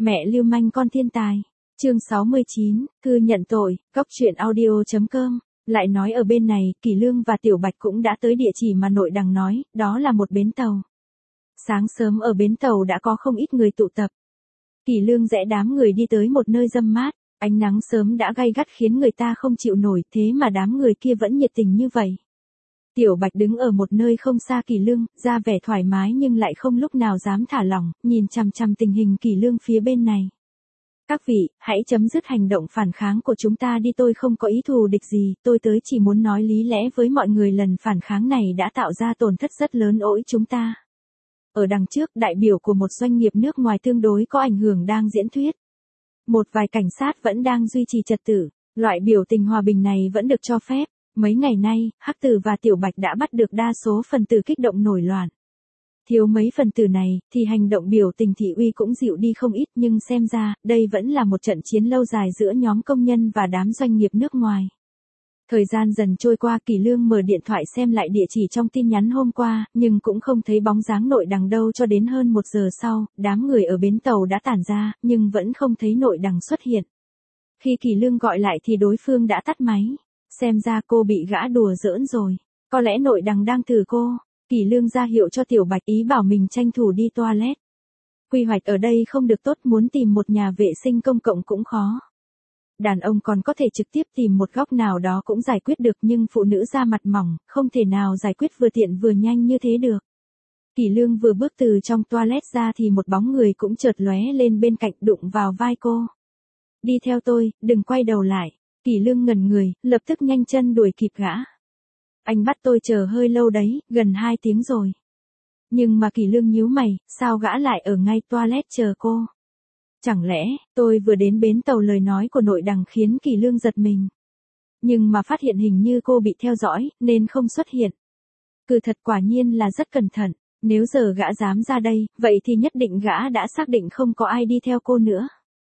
Mẹ lưu manh con thiên tài. Chương 69, thư nhận tội, Cóc truyện audio.com. Lại nói ở bên này, Kỳ Lương và Tiểu Bạch cũng đã tới địa chỉ mà nội đằng nói, đó là một bến tàu. Sáng sớm ở bến tàu đã có không ít người tụ tập. Kỳ Lương rẽ đám người đi tới một nơi râm mát, ánh nắng sớm đã gay gắt khiến người ta không chịu nổi, thế mà đám người kia vẫn nhiệt tình như vậy. Tiểu Bạch đứng ở một nơi không xa Kỳ Lương, ra vẻ thoải mái nhưng lại không lúc nào dám thả lỏng, nhìn chằm chằm tình hình Kỳ Lương phía bên này. Các vị, hãy chấm dứt hành động phản kháng của chúng ta đi, tôi không có ý thù địch gì, tôi tới chỉ muốn nói lý lẽ với mọi người, lần phản kháng này đã tạo ra tổn thất rất lớn ỗi chúng ta. Ở đằng trước, đại biểu của một doanh nghiệp nước ngoài tương đối có ảnh hưởng đang diễn thuyết. Một vài cảnh sát vẫn đang duy trì trật tự, loại biểu tình hòa bình này vẫn được cho phép. Mấy ngày nay, Hắc Tử và Tiểu Bạch đã bắt được đa số phần tử kích động nổi loạn. Thiếu mấy phần tử này, thì hành động biểu tình thị uy cũng dịu đi không ít, nhưng xem ra, đây vẫn là một trận chiến lâu dài giữa nhóm công nhân và đám doanh nghiệp nước ngoài. Thời gian dần trôi qua, Kỳ Lương mở điện thoại xem lại địa chỉ trong tin nhắn hôm qua, nhưng cũng không thấy bóng dáng nội đằng đâu cho đến hơn 1 giờ sau, đám người ở bến tàu đã tản ra, nhưng vẫn không thấy nội đằng xuất hiện. Khi Kỳ Lương gọi lại thì đối phương đã tắt máy. Xem ra cô bị gã đùa giỡn rồi. Có lẽ nội đằng đang từ cô. Kỳ Lương ra hiệu cho Tiểu Bạch, ý bảo mình tranh thủ đi toilet. Quy hoạch ở đây không được tốt, muốn tìm một nhà vệ sinh công cộng cũng khó. Đàn ông còn có thể trực tiếp tìm một góc nào đó cũng giải quyết được, nhưng phụ nữ da mặt mỏng, không thể nào giải quyết vừa tiện vừa nhanh như thế được. Kỳ Lương vừa bước từ trong toilet ra thì một bóng người cũng chợt lóe lên bên cạnh, đụng vào vai cô. Đi theo tôi, đừng quay đầu lại. Kỳ Lương ngẩn người, lập tức nhanh chân đuổi kịp gã. Anh bắt tôi chờ hơi lâu đấy, gần 2 tiếng rồi. Nhưng mà Kỳ Lương nhíu mày, sao gã lại ở ngay toilet chờ cô? Chẳng lẽ, tôi vừa đến bến tàu? Lời nói của nội đằng khiến Kỳ Lương giật mình. Nhưng mà phát hiện hình như cô bị theo dõi, nên không xuất hiện. Cứ thật, quả nhiên là rất cẩn thận. Nếu giờ gã dám ra đây, vậy thì nhất định gã đã xác định không có ai đi theo cô nữa.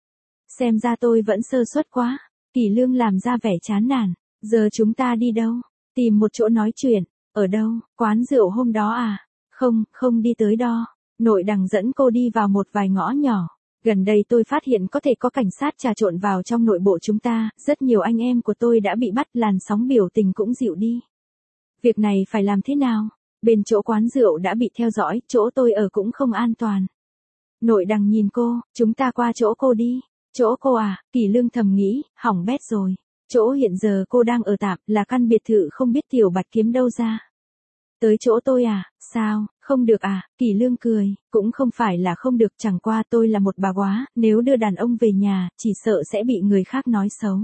Xem ra tôi vẫn sơ suất quá. Kỳ Lương làm ra vẻ chán nản. Giờ chúng ta đi đâu? Tìm một chỗ nói chuyện. Ở đâu? Quán rượu hôm đó à? Không đi tới đó. Nội đằng dẫn cô đi vào một vài ngõ nhỏ. Gần đây tôi phát hiện có thể có cảnh sát trà trộn vào trong nội bộ chúng ta. Rất nhiều anh em của tôi đã bị bắt, làn sóng biểu tình cũng dịu đi. Việc này phải làm thế nào? Bên chỗ quán rượu đã bị theo dõi, chỗ tôi ở cũng không an toàn. Nội đằng nhìn cô, chúng ta qua chỗ cô đi. Chỗ cô à? Kỳ Lương thầm nghĩ, hỏng bét rồi. Chỗ hiện giờ cô đang ở tạm là căn biệt thự không biết Tiểu Bạch kiếm đâu ra. Tới chỗ tôi à? Sao, không được à? Kỳ Lương cười, cũng không phải là không được, chẳng qua tôi là một bà góa, nếu đưa đàn ông về nhà, chỉ sợ sẽ bị người khác nói xấu.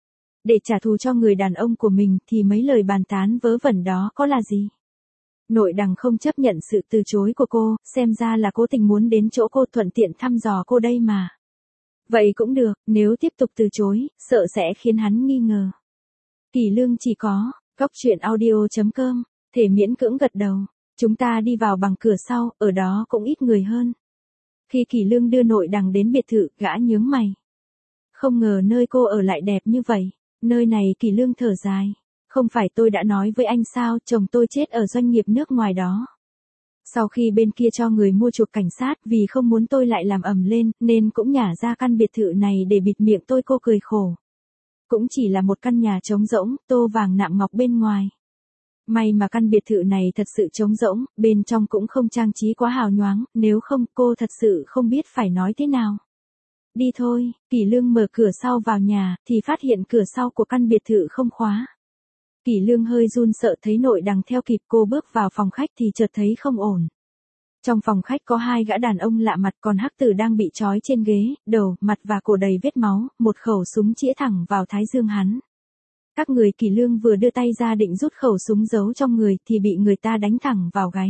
Để trả thù cho người đàn ông của mình thì mấy lời bàn tán vớ vẩn đó có là gì? Nội đằng không chấp nhận sự từ chối của cô, xem ra là cố tình muốn đến chỗ cô thuận tiện thăm dò cô đây mà. Vậy cũng được, nếu tiếp tục từ chối, sợ sẽ khiến hắn nghi ngờ. Kỳ Lương chỉ có, Cóc truyện audio.com, thể miễn cưỡng gật đầu. Chúng ta đi vào bằng cửa sau, ở đó cũng ít người hơn. Khi Kỳ Lương đưa nội đằng đến biệt thự, gã nhướng mày. Không ngờ nơi cô ở lại đẹp như vậy. Nơi này, Kỳ Lương thở dài. Không phải tôi đã nói với anh sao, chồng tôi chết ở doanh nghiệp nước ngoài đó. Sau khi bên kia cho người mua chuộc cảnh sát vì không muốn tôi lại làm ầm lên, nên cũng nhả ra căn biệt thự này để bịt miệng tôi. Cô cười khổ. Cũng chỉ là một căn nhà trống rỗng, tô vàng nạm ngọc bên ngoài. May mà căn biệt thự này thật sự trống rỗng, bên trong cũng không trang trí quá hào nhoáng, nếu không cô thật sự không biết phải nói thế nào. Đi thôi. Kỳ Lương mở cửa sau vào nhà, thì phát hiện cửa sau của căn biệt thự không khóa. Kỳ Lương hơi run sợ, thấy nội đằng theo kịp. Cô bước vào phòng khách thì chợt thấy không ổn. Trong phòng khách có 2 gã đàn ông lạ mặt, còn Hắc Tử đang bị trói trên ghế, đầu, mặt và cổ đầy vết máu, một khẩu súng chĩa thẳng vào thái dương hắn. Các người. Kỳ Lương vừa đưa tay ra định rút khẩu súng giấu trong người thì bị người ta đánh thẳng vào gáy.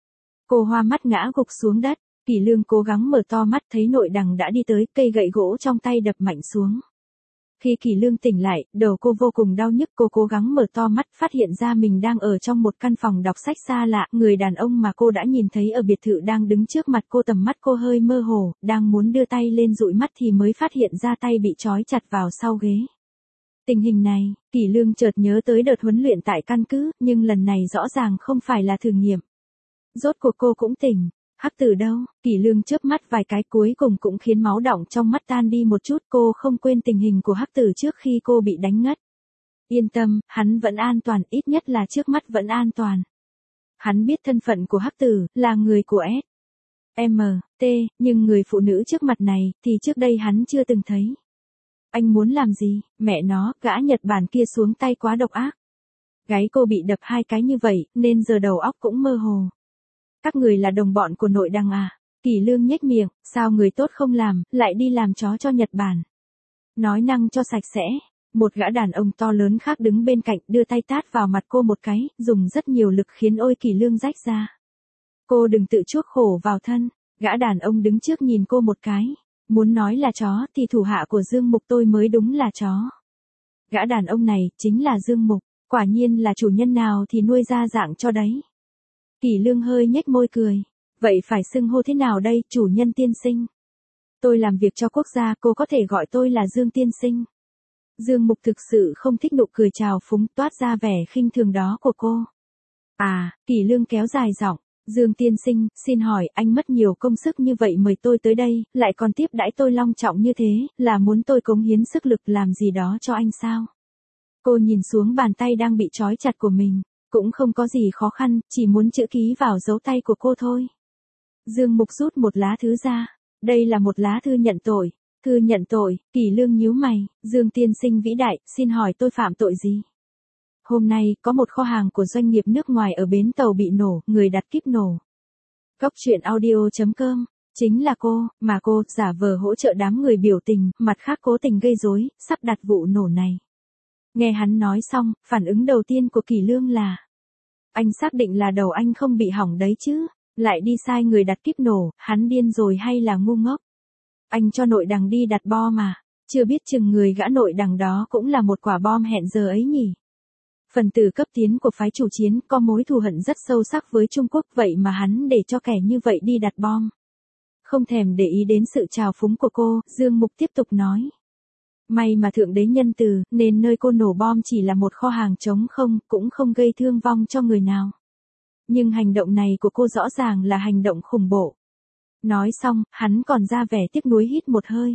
Cô hoa mắt ngã gục xuống đất. Kỳ Lương cố gắng mở to mắt, thấy nội đằng đã đi tới, cây gậy gỗ trong tay đập mạnh xuống. Khi Kỳ Lương tỉnh lại, đầu cô vô cùng đau nhức, cô cố gắng mở to mắt, phát hiện ra mình đang ở trong một căn phòng đọc sách xa lạ, người đàn ông mà cô đã nhìn thấy ở biệt thự đang đứng trước mặt cô. Tầm mắt cô hơi mơ hồ, đang muốn đưa tay lên dụi mắt thì mới phát hiện ra tay bị trói chặt vào sau ghế. Tình hình này, Kỳ Lương chợt nhớ tới đợt huấn luyện tại căn cứ, nhưng lần này rõ ràng không phải là thử nghiệm. Rốt cuộc cô cũng tỉnh. Hắc Tử đâu? Kỷ Lương chớp mắt vài cái cuối cùng cũng khiến máu đọng trong mắt tan đi một chút, cô không quên tình hình của Hắc Tử trước khi cô bị đánh ngất. Yên tâm, hắn vẫn an toàn, ít nhất là trước mắt vẫn an toàn. Hắn biết thân phận của Hắc Tử, là người của S.M.T, nhưng người phụ nữ trước mặt này, thì trước đây hắn chưa từng thấy. Anh muốn làm gì? Mẹ nó, gã Nhật Bản kia xuống tay quá độc ác. Gáy cô bị đập 2 cái như vậy, nên giờ đầu óc cũng mơ hồ. Các người là đồng bọn của nội đằng à? Kỷ Lương nhếch miệng, sao người tốt không làm, lại đi làm chó cho Nhật Bản. Nói năng cho sạch sẽ. Một gã đàn ông to lớn khác đứng bên cạnh đưa tay tát vào mặt cô một cái, dùng rất nhiều lực khiến ôi Kỷ Lương rách ra. Cô đừng tự chuốc khổ vào thân. Gã đàn ông đứng trước nhìn cô một cái. Muốn nói là chó thì thủ hạ của Dương Mục tôi mới đúng là chó. Gã đàn ông này chính là Dương Mục, quả nhiên là chủ nhân nào thì nuôi ra dạng cho đấy. Kỷ Lương hơi nhếch môi cười. Vậy phải xưng hô thế nào đây, chủ nhân tiên sinh? Tôi làm việc cho quốc gia, cô có thể gọi tôi là Dương tiên sinh. Dương Mục thực sự không thích nụ cười trào phúng toát ra vẻ khinh thường đó của cô. À, Kỷ Lương kéo dài giọng. Dương tiên sinh, xin hỏi, anh mất nhiều công sức như vậy mời tôi tới đây, lại còn tiếp đãi tôi long trọng như thế, là muốn tôi cống hiến sức lực làm gì đó cho anh sao? Cô nhìn xuống bàn tay đang bị trói chặt của mình, cũng không có gì khó khăn, chỉ muốn chữ ký vào dấu tay của cô thôi. Dương Mục rút một lá thư ra, đây là một lá thư nhận tội. Thư nhận tội, Kỷ Lương nhíu mày, Dương tiên sinh vĩ đại, xin hỏi tôi phạm tội gì? Hôm nay, có một kho hàng của doanh nghiệp nước ngoài ở bến tàu bị nổ, người đặt kíp nổ. Góc truyện audio.com, chính là cô, mà cô giả vờ hỗ trợ đám người biểu tình, mặt khác cố tình gây rối, sắp đặt vụ nổ này. Nghe hắn nói xong, phản ứng đầu tiên của Kỷ Lương là: anh xác định là đầu anh không bị hỏng đấy chứ, lại đi sai người đặt kíp nổ, hắn điên rồi hay là ngu ngốc? Anh cho nội đằng đi đặt bom mà, chưa biết chừng người gã nội đằng đó cũng là một quả bom hẹn giờ ấy nhỉ. Phần tử cấp tiến của phái chủ chiến có mối thù hận rất sâu sắc với Trung Quốc, vậy mà hắn để cho kẻ như vậy đi đặt bom. Không thèm để ý đến sự trào phúng của cô, Dương Mục tiếp tục nói. May mà Thượng Đế nhân từ, nên nơi cô nổ bom chỉ là một kho hàng trống không, cũng không gây thương vong cho người nào. Nhưng hành động này của cô rõ ràng là hành động khủng bố. Nói xong, hắn còn ra vẻ tiếc nuối hít một hơi.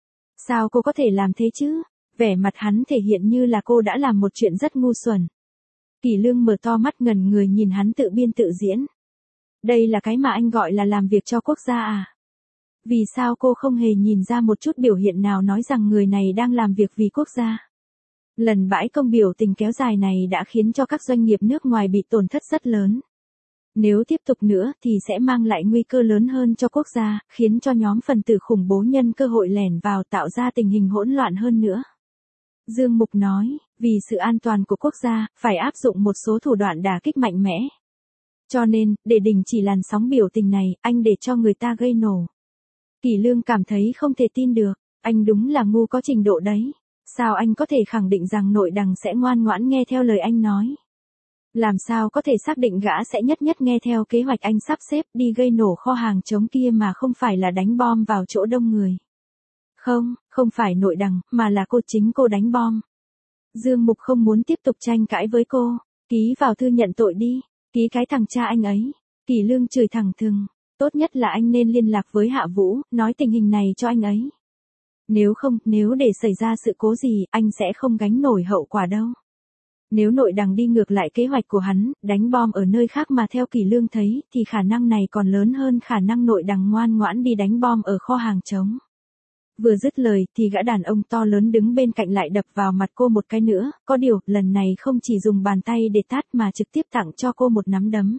Sao cô có thể làm thế chứ? Vẻ mặt hắn thể hiện như là cô đã làm một chuyện rất ngu xuẩn. Kỷ Lương mở to mắt ngẩn người nhìn hắn tự biên tự diễn. Đây là cái mà anh gọi là làm việc cho quốc gia à? Vì sao cô không hề nhìn ra một chút biểu hiện nào nói rằng người này đang làm việc vì quốc gia? Lần bãi công biểu tình kéo dài này đã khiến cho các doanh nghiệp nước ngoài bị tổn thất rất lớn. Nếu tiếp tục nữa thì sẽ mang lại nguy cơ lớn hơn cho quốc gia, khiến cho nhóm phần tử khủng bố nhân cơ hội lẻn vào tạo ra tình hình hỗn loạn hơn nữa. Dương Mục nói, vì sự an toàn của quốc gia, phải áp dụng một số thủ đoạn đả kích mạnh mẽ. Cho nên, để đình chỉ làn sóng biểu tình này, anh để cho người ta gây nổ. Kỷ Lương cảm thấy không thể tin được, anh đúng là ngu có trình độ đấy. Sao anh có thể khẳng định rằng nội đằng sẽ ngoan ngoãn nghe theo lời anh nói? Làm sao có thể xác định gã sẽ nhất nhất nghe theo kế hoạch anh sắp xếp đi gây nổ kho hàng trống kia mà không phải là đánh bom vào chỗ đông người? Không, không phải nội đằng, mà là chính cô đánh bom. Dương Mục không muốn tiếp tục tranh cãi với cô. Ký vào thư nhận tội đi, ký cái thằng cha anh ấy. Kỷ Lương chửi thẳng thừng. Tốt nhất là anh nên liên lạc với Hạ Vũ, nói tình hình này cho anh ấy. Nếu không, nếu để xảy ra sự cố gì, anh sẽ không gánh nổi hậu quả đâu. Nếu nội đằng đi ngược lại kế hoạch của hắn, đánh bom ở nơi khác mà theo Kỷ Lương thấy, thì khả năng này còn lớn hơn khả năng nội đằng ngoan ngoãn đi đánh bom ở kho hàng trống. Vừa dứt lời thì gã đàn ông to lớn đứng bên cạnh lại đập vào mặt cô một cái nữa, có điều, lần này không chỉ dùng bàn tay để tát mà trực tiếp tặng cho cô một nắm đấm.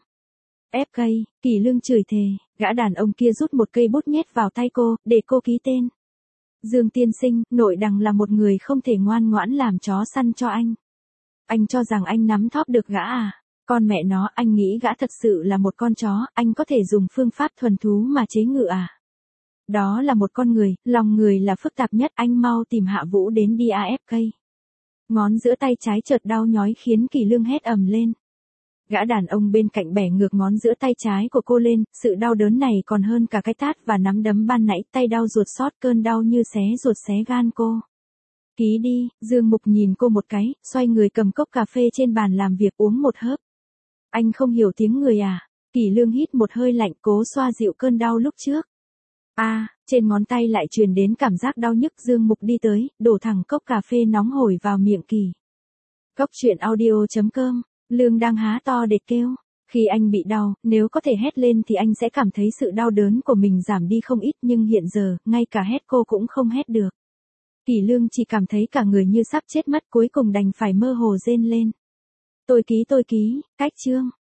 FK, Kỷ Lương chửi thề, gã đàn ông kia rút một cây bút nhét vào tay cô, để cô ký tên. Dương tiên sinh, nội đằng là một người không thể ngoan ngoãn làm chó săn cho anh. Anh cho rằng anh nắm thóp được gã à? Con mẹ nó, anh nghĩ gã thật sự là một con chó, anh có thể dùng phương pháp thuần thú mà chế ngự à? Đó là một con người, lòng người là phức tạp nhất, anh mau tìm Hạ Vũ đến đi AFK. Ngón giữa tay trái chợt đau nhói khiến Kỷ Lương hét ầm lên. Gã đàn ông bên cạnh bẻ ngược ngón giữa tay trái của cô lên, sự đau đớn này còn hơn cả cái tát và nắm đấm ban nãy, tay đau ruột xót, cơn đau như xé ruột xé gan cô. Ký đi, Dương Mục nhìn cô một cái, xoay người cầm cốc cà phê trên bàn làm việc uống một hớp. Anh không hiểu tiếng người à? Kỷ Lương hít một hơi lạnh cố xoa dịu cơn đau lúc trước. Trên ngón tay lại truyền đến cảm giác đau nhức. Dương Mục đi tới, đổ thẳng cốc cà phê nóng hổi vào miệng Kỳ. Cốc truyện audio.com, Lương đang há to để kêu. Khi anh bị đau, nếu có thể hét lên thì anh sẽ cảm thấy sự đau đớn của mình giảm đi không ít, nhưng hiện giờ, ngay cả hét cô cũng không hét được. Kỷ Lương chỉ cảm thấy cả người như sắp chết mất, cuối cùng đành phải mơ hồ rên lên. Tôi ký, cách chương.